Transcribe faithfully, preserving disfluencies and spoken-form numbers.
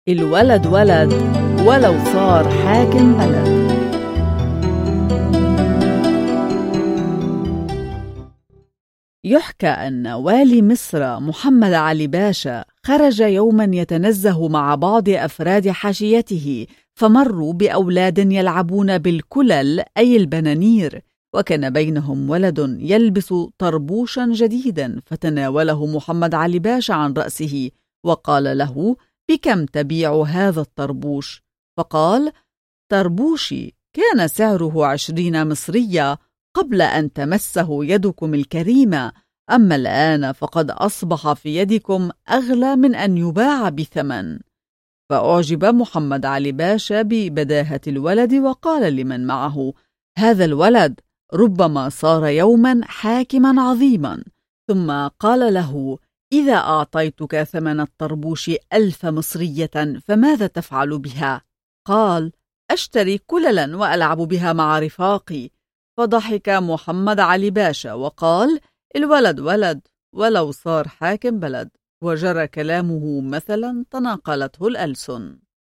الولد ولد ولو صار حاكم بلد. يحكى أن والي مصر محمد علي باشا خرج يوما يتنزه مع بعض أفراد حاشيته، فمروا بأولاد يلعبون بالكلل أي البنانير، وكان بينهم ولد يلبس طربوشا جديدا، فتناوله محمد علي باشا عن رأسه وقال له: بكم تبيع هذا الطربوش؟ فقال: طربوشي كان سعره عشرين مصرية قبل أن تمسه يدكم الكريمة، أما الآن فقد أصبح في يدكم أغلى من أن يباع بثمن. فأعجب محمد علي باشا ببداهة الولد وقال لمن معه: هذا الولد ربما صار يوما حاكما عظيما. ثم قال له: إذا أعطيتك ثمن الطربوش ألف مصرية فماذا تفعل بها؟ قال: أشتري كللا وألعب بها مع رفاقي. فضحك محمد علي باشا وقال: الولد ولد ولو صار حاكم بلد. وجرى كلامه مثلا تناقلته الألسن.